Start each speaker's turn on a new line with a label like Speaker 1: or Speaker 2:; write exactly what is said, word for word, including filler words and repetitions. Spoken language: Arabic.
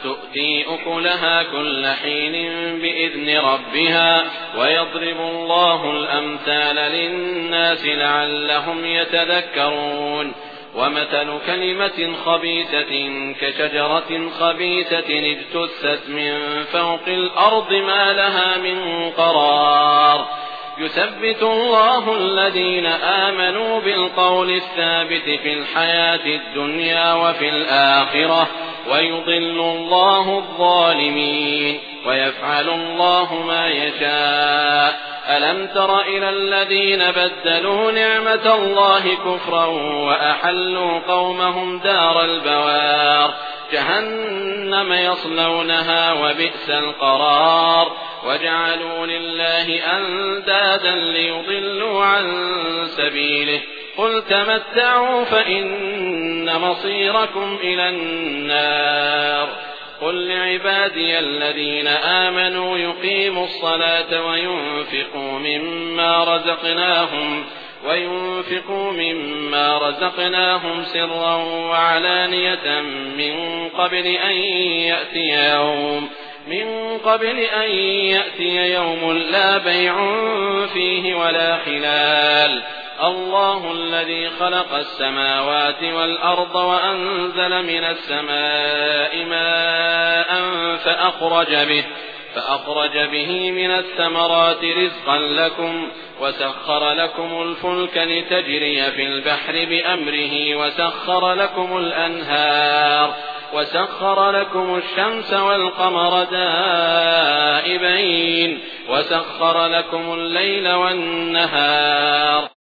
Speaker 1: تؤتي أكلها كل حين بإذن ربها ويضرب الله الأمثال للناس لعلهم يتذكرون ومثل كلمة خبيثة كشجرة خبيثة اجتثت من فوق الأرض ما لها من قرار يثبت الله الذين آمنوا بالقول الثابت في الحياة الدنيا وفي الآخرة ويضل الله الظالمين ويفعل الله ما يشاء ألم تر إلى الذين بدلوا نعمة الله كفرا وأحلوا قومهم دار البوار جهنم يصلونها وبئس القرار وجعلوا لله أندادا ليضلوا عن سبيله قل تمتعوا فإن مصيركم إلى النار قل لعبادي الذين آمنوا يقيموا الصلاة وينفقوا مما رزقناهم وينفقوا مما رزقناهم سرا وعلانية من قبل أن يأتي يوم من قبل أن يأتي يوم لا بيع فيه ولا خلال الله الذي خلق السماوات والأرض وأنزل من السماء ماء فأخرج به فأخرج به من الثمرات رزقا لكم وسخر لكم الفلك لتجري في البحر بأمره وسخر لكم الأنهار وسخر لكم الشمس والقمر دائبين وسخر لكم الليل والنهار